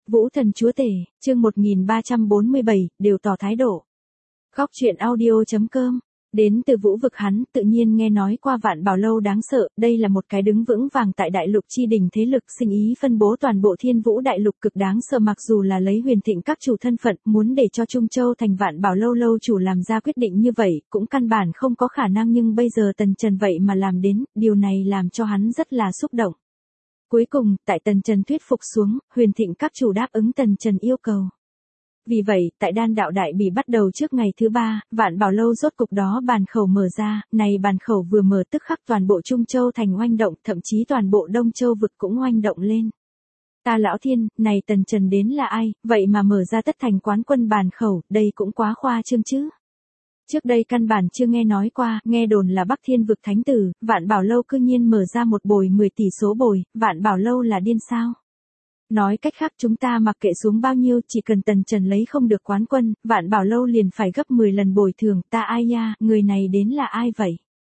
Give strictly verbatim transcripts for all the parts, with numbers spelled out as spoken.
Vũ thần chúa tể, chương một nghìn ba trăm bốn mươi bảy, đều tỏ thái độ. Góc truyện audio.com. Đến từ Vũ vực hắn tự nhiên nghe nói qua Vạn Bảo Lâu đáng sợ, đây là một cái đứng vững vàng tại đại lục chi đỉnh thế lực sinh ý phân bố toàn bộ Thiên Vũ đại lục cực đáng sợ, mặc dù là lấy Huyền Thịnh các chủ thân phận muốn để cho Trung Châu thành Vạn Bảo Lâu lâu chủ làm ra quyết định như vậy, cũng căn bản không có khả năng, nhưng bây giờ Tần Trần vậy mà làm đến, điều này làm cho hắn rất là xúc động. Cuối cùng, tại Tần Trần thuyết phục xuống, Huyền Thịnh các chủ đáp ứng Tần Trần yêu cầu. Vì vậy, tại Đan Đạo Đại Bỉ bắt đầu trước ngày thứ ba, Vạn Bảo Lâu rốt cục đó bàn khẩu mở ra, này bàn khẩu vừa mở tức khắc toàn bộ Trung Châu thành oanh động, thậm chí toàn bộ Đông Châu vực cũng oanh động lên. Ta lão thiên, này Tần Trần đến là ai, vậy mà mở ra tất thành quán quân bàn khẩu, đây cũng quá khoa trương chứ. Trước đây căn bản chưa nghe nói qua, nghe đồn là Bắc Thiên vực thánh tử, Vạn Bảo Lâu cư nhiên mở ra một bồi mười tỷ số bồi, Vạn Bảo Lâu là điên sao? Nói cách khác chúng ta mặc kệ xuống bao nhiêu, chỉ cần Tần Trần lấy không được quán quân, Vạn Bảo Lâu liền phải gấp mười lần bồi thường, ta ai nha, người này đến là ai vậy?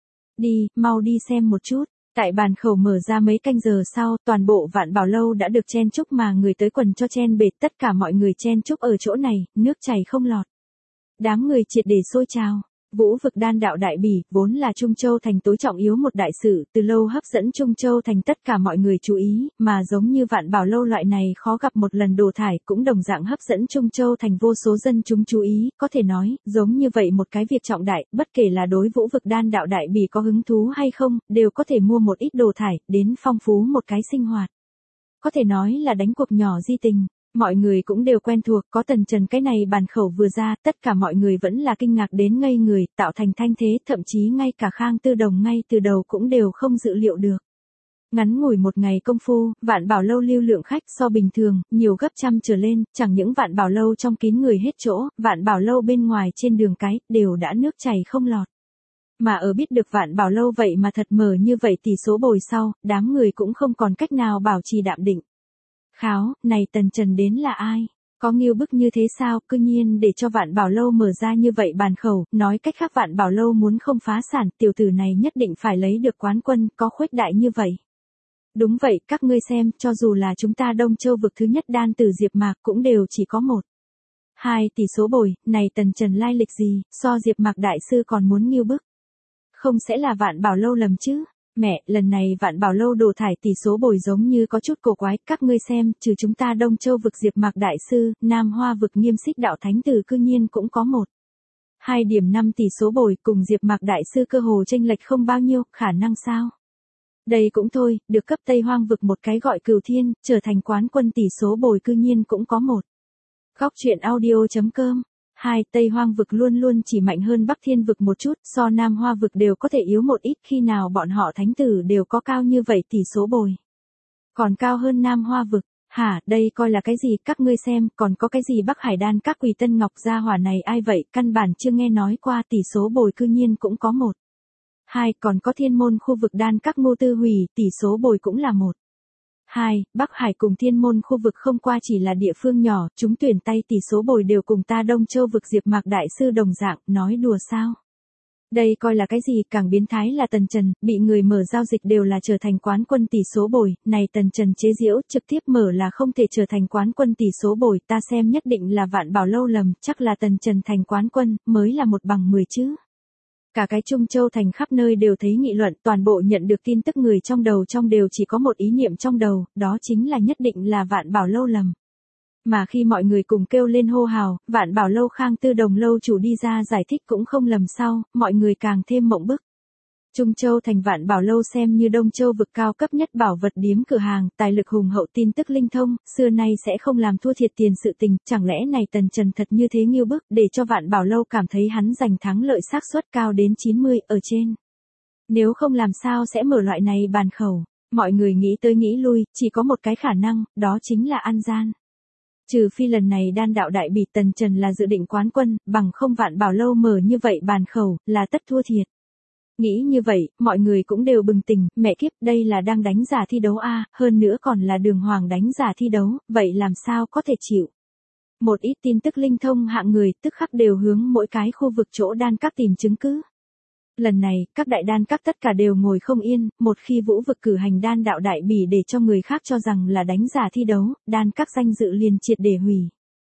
Đi, mau đi xem một chút. Tại bàn khẩu mở ra mấy canh giờ sau, toàn bộ Vạn Bảo Lâu đã được chen chúc mà người tới quần cho chen bệt, tất cả mọi người chen chúc ở chỗ này, nước chảy không lọt. Đám người triệt để sôi trào. Vũ vực Đan Đạo Đại Bỉ, vốn là Trung Châu thành tối trọng yếu một đại sự, từ lâu hấp dẫn Trung Châu thành tất cả mọi người chú ý, mà giống như Vạn Bảo Lâu loại này khó gặp một lần đồ thải cũng đồng dạng hấp dẫn Trung Châu thành vô số dân chúng chú ý, có thể nói, giống như vậy một cái việc trọng đại, bất kể là đối Vũ vực Đan Đạo Đại Bỉ có hứng thú hay không, đều có thể mua một ít đồ thải, đến phong phú một cái sinh hoạt. Có thể nói là đánh cuộc nhỏ di tình. Mọi người cũng đều quen thuộc, có Tần Trần cái này bàn khẩu vừa ra, tất cả mọi người vẫn là kinh ngạc đến ngây người, tạo thành thanh thế, thậm chí ngay cả Khang Tư Đồng ngay từ đầu cũng đều không dự liệu được. Ngắn ngủi một ngày công phu, Vạn Bảo Lâu lưu lượng khách so bình thường, nhiều gấp trăm trở lên, chẳng những Vạn Bảo Lâu trong kín người hết chỗ, Vạn Bảo Lâu bên ngoài trên đường cái, đều đã nước chảy không lọt. Mà ở biết được Vạn Bảo Lâu vậy mà thật mở như vậy tỷ số bồi sau, đám người cũng không còn cách nào bảo trì đạm định. Kháo, này Tần Trần đến là ai? Có nghiêu bức như thế sao, cư nhiên để cho Vạn Bảo Lâu mở ra như vậy bàn khẩu, nói cách khác Vạn Bảo Lâu muốn không phá sản, tiểu tử này nhất định phải lấy được quán quân, có khuếch đại như vậy. Đúng vậy, các ngươi xem, cho dù là chúng ta Đông Châu vực thứ nhất đan tử Diệp Mạc cũng đều chỉ có một. Hai tỷ số bồi, này Tần Trần lai lịch gì, so Diệp Mạc đại sư còn muốn nghiêu bức. Không sẽ là Vạn Bảo Lâu lầm chứ? Mẹ, lần này Vạn Bảo Lâu đồ thải tỷ số bồi giống như có chút cổ quái, các ngươi xem, trừ chúng ta Đông Châu vực Diệp Mạc đại sư, Nam Hoa vực Nghiêm Xích đạo thánh tử cư nhiên cũng có một. Hai điểm năm tỷ số bồi, cùng Diệp Mạc đại sư cơ hồ chênh lệch không bao nhiêu, khả năng sao? Đây cũng thôi, được cấp Tây Hoang vực một cái gọi Cửu Thiên, trở thành quán quân tỷ số bồi cư nhiên cũng có một. Góc truyện audio.com. Hai, Tây Hoang vực luôn luôn chỉ mạnh hơn Bắc Thiên vực một chút, so Nam Hoa vực đều có thể yếu một ít, khi nào bọn họ thánh tử đều có cao như vậy tỷ số bồi. Còn cao hơn Nam Hoa vực, hả, đây coi là cái gì, các ngươi xem, còn có cái gì Bắc Hải Đan các Quỳ Tân Ngọc gia hỏa này ai vậy, căn bản chưa nghe nói qua, tỷ số bồi cư nhiên cũng có một. Hai, còn có Thiên Môn khu vực Đan các Ngô Tư Hủy, tỷ số bồi cũng là một. Hai, Bắc Hải cùng Thiên Môn khu vực không qua chỉ là địa phương nhỏ, chúng tuyển tay tỷ số bồi đều cùng ta Đông Châu vực Diệp Mạc đại sư đồng dạng, nói đùa sao? Đây coi là cái gì, càng biến thái là Tần Trần, bị người mở giao dịch đều là trở thành quán quân tỷ số bồi, này Tần Trần chế giễu, trực tiếp mở là không thể trở thành quán quân tỷ số bồi, ta xem nhất định là Vạn Bảo Lâu lầm, chắc là Tần Trần thành quán quân, mới là một bằng mười chứ. Cả cái Trung Châu thành khắp nơi đều thấy nghị luận, toàn bộ nhận được tin tức người trong đầu trong đều chỉ có một ý niệm trong đầu, đó chính là nhất định là Vạn Bảo Lâu lầm. Mà khi mọi người cùng kêu lên hô hào, Vạn Bảo Lâu Khang Tư Đồng lâu chủ đi ra giải thích cũng không lầm sau, mọi người càng thêm mộng bức. Trung Châu thành Vạn Bảo Lâu xem như Đông Châu vực cao cấp nhất bảo vật điếm cửa hàng, tài lực hùng hậu tin tức linh thông, xưa nay sẽ không làm thua thiệt tiền sự tình, chẳng lẽ này Tần Trần thật như thế nghiêu bức, để cho Vạn Bảo Lâu cảm thấy hắn giành thắng lợi xác suất cao đến chín mươi ở trên. Nếu không làm sao sẽ mở loại này bàn khẩu, mọi người nghĩ tới nghĩ lui, chỉ có một cái khả năng, đó chính là ăn gian. Trừ phi lần này Đan Đạo Đại Bỉ Tần Trần là dự định quán quân, bằng không Vạn Bảo Lâu mở như vậy bàn khẩu, là tất thua thiệt. Nghĩ như vậy, mọi người cũng đều bừng tỉnh, mẹ kiếp, đây là đang đánh giả thi đấu a, hơn nữa còn là Đường Hoàng đánh giả thi đấu, vậy làm sao có thể chịu. Một ít tin tức linh thông hạng người, tức khắc đều hướng mỗi cái khu vực chỗ Đan các tìm chứng cứ. Lần này, các đại đan các tất cả đều ngồi không yên, một khi vũ vực cử hành đan đạo đại bỉ để cho người khác cho rằng là đánh giả thi đấu, đan các danh dự liền triệt để hủy.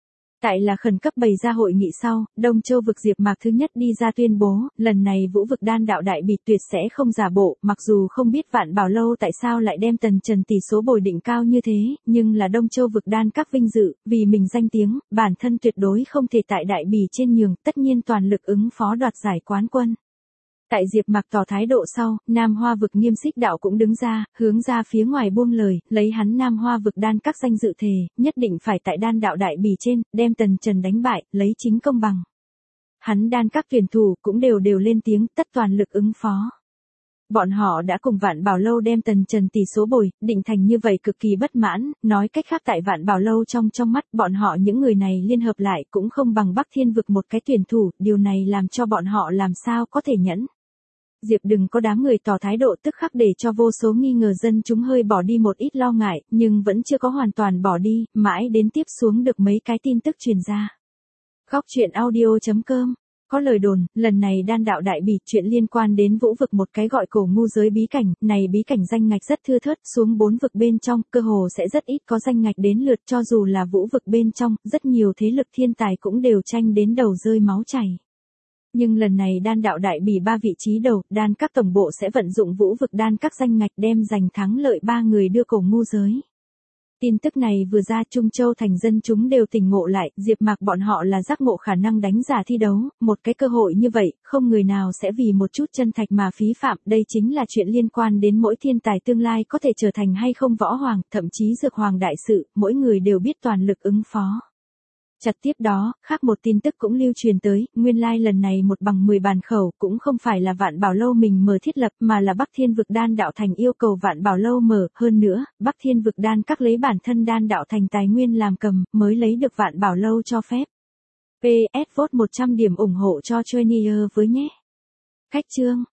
Tại là khẩn cấp bày ra hội nghị sau, Đông Châu vực Diệp Mạc thứ nhất đi ra tuyên bố, lần này vũ vực đan đạo đại bỉ tuyệt sẽ không giả bộ, mặc dù không biết Vạn Bảo Lâu tại sao lại đem tần trần tỷ số bồi định cao như thế, nhưng là Đông Châu vực đan các vinh dự, vì mình danh tiếng, bản thân tuyệt đối không thể tại đại bỉ trên nhường, tất nhiên toàn lực ứng phó đoạt giải quán quân. Tại Diệp Mạc tỏ thái độ sau, Nam Hoa vực Nghiêm Xích Đạo cũng đứng ra, hướng ra phía ngoài buông lời, lấy hắn Nam Hoa vực đan các danh dự thề, nhất định phải tại đan đạo đại bỉ trên, đem Tần Trần đánh bại, lấy chính công bằng. Hắn đan các tuyển thủ cũng đều đều lên tiếng, tất toàn lực ứng phó. Bọn họ đã cùng Vạn Bảo Lâu đem Tần Trần tỷ số bồi, định thành như vậy cực kỳ bất mãn, nói cách khác tại Vạn Bảo Lâu trong trong mắt bọn họ những người này liên hợp lại cũng không bằng Bắc Thiên vực một cái tuyển thủ, điều này làm cho bọn họ làm sao có thể nhẫn. Diệp đừng có đám người tỏ thái độ tức khắc để cho vô số nghi ngờ dân chúng hơi bỏ đi một ít lo ngại, nhưng vẫn chưa có hoàn toàn bỏ đi, mãi đến tiếp xuống được mấy cái tin tức truyền ra. Góc truyện audio chấm com Có lời đồn, lần này đan đạo đại bỉ chuyện liên quan đến vũ vực một cái gọi cổ ngu giới bí cảnh, này bí cảnh danh ngạch rất thưa thớt, xuống bốn vực bên trong, cơ hồ sẽ rất ít có danh ngạch đến lượt cho dù là vũ vực bên trong, rất nhiều thế lực thiên tài cũng đều tranh đến đầu rơi máu chảy. Nhưng lần này đan đạo đại bỉ ba vị trí đầu, đan các tổng bộ sẽ vận dụng vũ vực đan các danh ngạch đem giành thắng lợi ba người đưa cổ ngu giới. Tin tức này vừa ra Trung Châu thành dân chúng đều tỉnh ngộ lại, Diệp Mạc bọn họ là giác ngộ khả năng đánh giả thi đấu, một cái cơ hội như vậy, không người nào sẽ vì một chút chân thạch mà phí phạm, đây chính là chuyện liên quan đến mỗi thiên tài tương lai có thể trở thành hay không võ hoàng, thậm chí dược hoàng đại sự, mỗi người đều biết toàn lực ứng phó. Chặt tiếp đó, khác một tin tức cũng lưu truyền tới, nguyên lai like lần này một bằng mười bàn khẩu cũng không phải là Vạn Bảo Lâu mình mở thiết lập mà là Bắc Thiên vực đan đạo thành yêu cầu Vạn Bảo Lâu mở, hơn nữa, Bắc Thiên vực đan các lấy bản thân đan đạo thành tài nguyên làm cầm, mới lấy được Vạn Bảo Lâu cho phép. pê ét vote một trăm điểm ủng hộ cho Trainier với nhé. Khách chương